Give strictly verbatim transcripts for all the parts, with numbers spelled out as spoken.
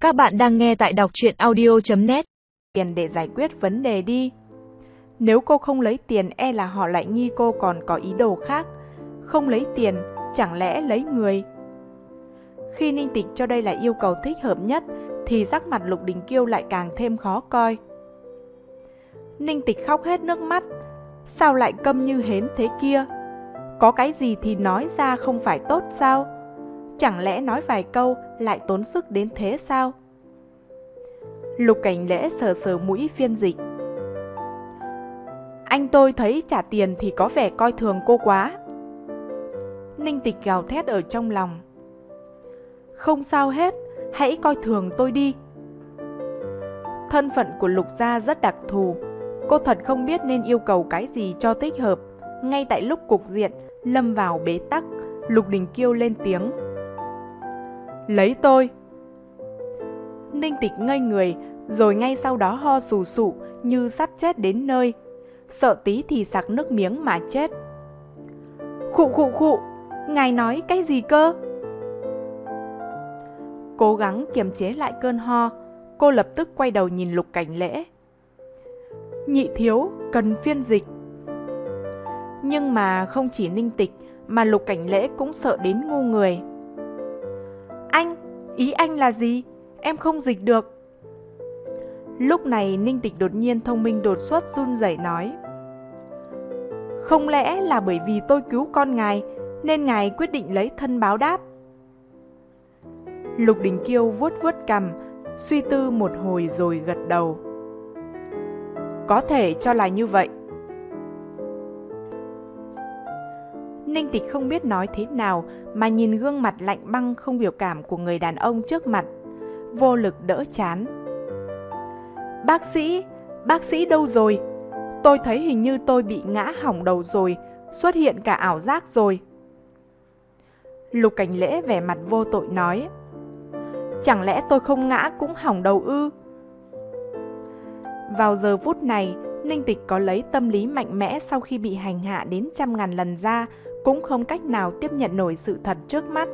Các bạn đang nghe tại đọc truyện audio chấm net. Tiền để giải quyết vấn đề đi. Nếu cô không lấy tiền e là họ lại nghi cô còn có ý đồ khác. Không lấy tiền, chẳng lẽ lấy người? Khi Ninh Tịch cho đây là yêu cầu thích hợp nhất thì sắc mặt Lục Đình Kiêu lại càng thêm khó coi. Ninh Tịch khóc hết nước mắt. Sao lại câm như hến thế kia? Có cái gì thì nói ra không phải tốt sao? Chẳng lẽ nói vài câu lại tốn sức đến thế sao? Lục Cảnh Lễ sờ sờ mũi phiên dịch. Anh tôi thấy trả tiền thì có vẻ coi thường cô quá. Ninh Tịch gào thét ở trong lòng. Không sao hết, hãy coi thường tôi đi. Thân phận của Lục gia rất đặc thù. Cô thật không biết nên yêu cầu cái gì cho thích hợp. Ngay tại lúc cục diện lâm vào bế tắc, Lục Đình Kiêu lên tiếng. Lấy tôi. Ninh Tịch ngây người, rồi ngay sau đó ho sù sụ như sắp chết đến nơi. Sợ tí thì sặc nước miếng mà chết. Khụ khụ khụ, ngài nói cái gì cơ? Cố gắng kiềm chế lại cơn ho, cô lập tức quay đầu nhìn Lục Cảnh Lễ. Nhị thiếu, cần phiên dịch. Nhưng mà không chỉ Ninh Tịch mà Lục Cảnh Lễ cũng sợ đến ngu người. Anh, ý anh là gì? Em không dịch được. Lúc này Ninh Tịch đột nhiên thông minh đột xuất run rẩy nói. Không lẽ là bởi vì tôi cứu con ngài nên ngài quyết định lấy thân báo đáp? Lục Đình Kiêu vuốt vuốt cằm, suy tư một hồi rồi gật đầu. Có thể cho là như vậy. Ninh Tịch không biết nói thế nào mà nhìn gương mặt lạnh băng không biểu cảm của người đàn ông trước mặt, vô lực đỡ chán. Bác sĩ, bác sĩ đâu rồi? Tôi thấy hình như tôi bị ngã hỏng đầu rồi, xuất hiện cả ảo giác rồi. Lục Cảnh Lễ vẻ mặt vô tội nói. Chẳng lẽ tôi không ngã cũng hỏng đầu ư? Vào giờ phút này, Ninh Tịch có lấy tâm lý mạnh mẽ sau khi bị hành hạ đến trăm ngàn lần ra, cũng không cách nào tiếp nhận nổi sự thật trước mắt.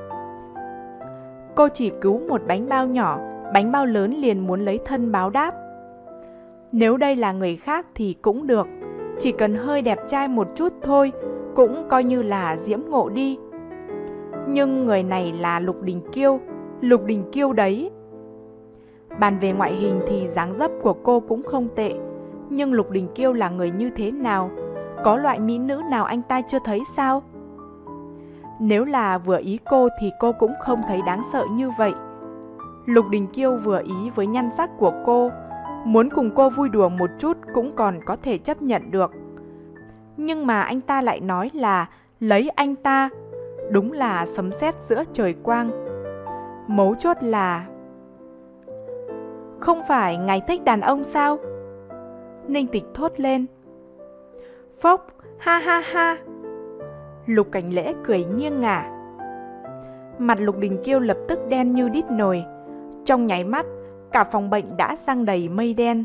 Cô chỉ cứu một bánh bao nhỏ, bánh bao lớn liền muốn lấy thân báo đáp. Nếu đây là người khác thì cũng được, chỉ cần hơi đẹp trai một chút thôi, cũng coi như là diễm ngộ đi. Nhưng người này là Lục Đình Kiêu, Lục Đình Kiêu đấy. Bàn về ngoại hình thì dáng dấp của cô cũng không tệ, nhưng Lục Đình Kiêu là người như thế nào? Có loại mỹ nữ nào anh ta chưa thấy sao? Nếu là vừa ý cô thì cô cũng không thấy đáng sợ như vậy. Lục Đình Kiêu vừa ý với nhan sắc của cô, muốn cùng cô vui đùa một chút cũng còn có thể chấp nhận được. Nhưng mà anh ta lại nói là lấy anh ta, đúng là sấm sét giữa trời quang. Mấu chốt là... Không phải ngài thích đàn ông sao? Ninh Tịch thốt lên. Phốc, ha ha ha. Lục Cảnh Lễ cười nghiêng ngả. Mặt Lục Đình Kiêu lập tức đen như đít nồi. Trong nháy mắt, cả phòng bệnh đã giăng đầy mây đen.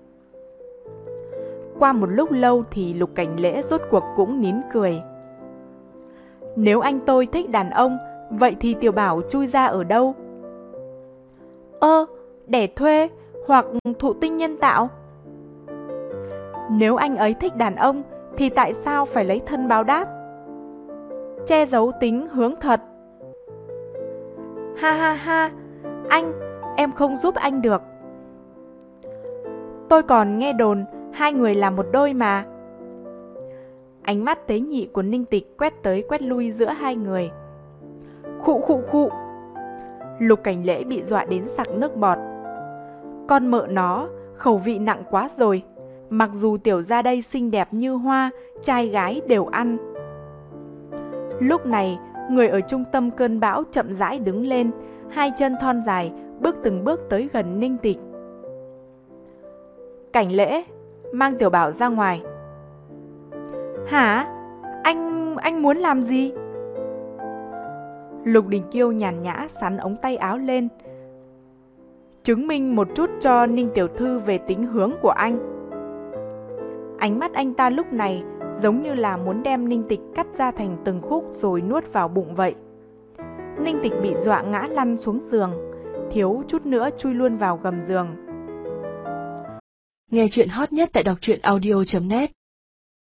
Qua một lúc lâu thì Lục Cảnh Lễ rốt cuộc cũng nín cười. Nếu anh tôi thích đàn ông, vậy thì Tiểu Bảo chui ra ở đâu? Ơ, đẻ thuê hoặc thụ tinh nhân tạo? Nếu anh ấy thích đàn ông thì tại sao phải lấy thân báo đáp? Che giấu tính hướng thật. Ha ha ha, anh, em không giúp anh được. Tôi còn nghe đồn hai người là một đôi mà. Ánh mắt tế nhị của Ninh Tịch quét tới quét lui giữa hai người. Khụ khụ khụ. Lục Cảnh Lễ bị dọa đến sặc nước bọt. Con mợ nó, khẩu vị nặng quá rồi. Mặc dù tiểu gia đây xinh đẹp như hoa, trai gái đều ăn. Lúc này, người ở trung tâm cơn bão chậm rãi đứng lên, hai chân thon dài, bước từng bước tới gần Ninh Tịch. Cảnh Lễ, mang Tiểu Bảo ra ngoài. Hả? Anh... anh muốn làm gì? Lục Đình Kiêu nhàn nhã sắn ống tay áo lên, chứng minh một chút cho Ninh Tiểu Thư về tính hướng của anh. Ánh mắt anh ta lúc này giống như là muốn đem Ninh Tịch cắt ra thành từng khúc rồi nuốt vào bụng vậy. Ninh Tịch bị dọa ngã lăn xuống giường. thiếu chút nữa chui luôn vào gầm giường. Nghe chuyện hot nhất tại đọc truyện audio chấm net.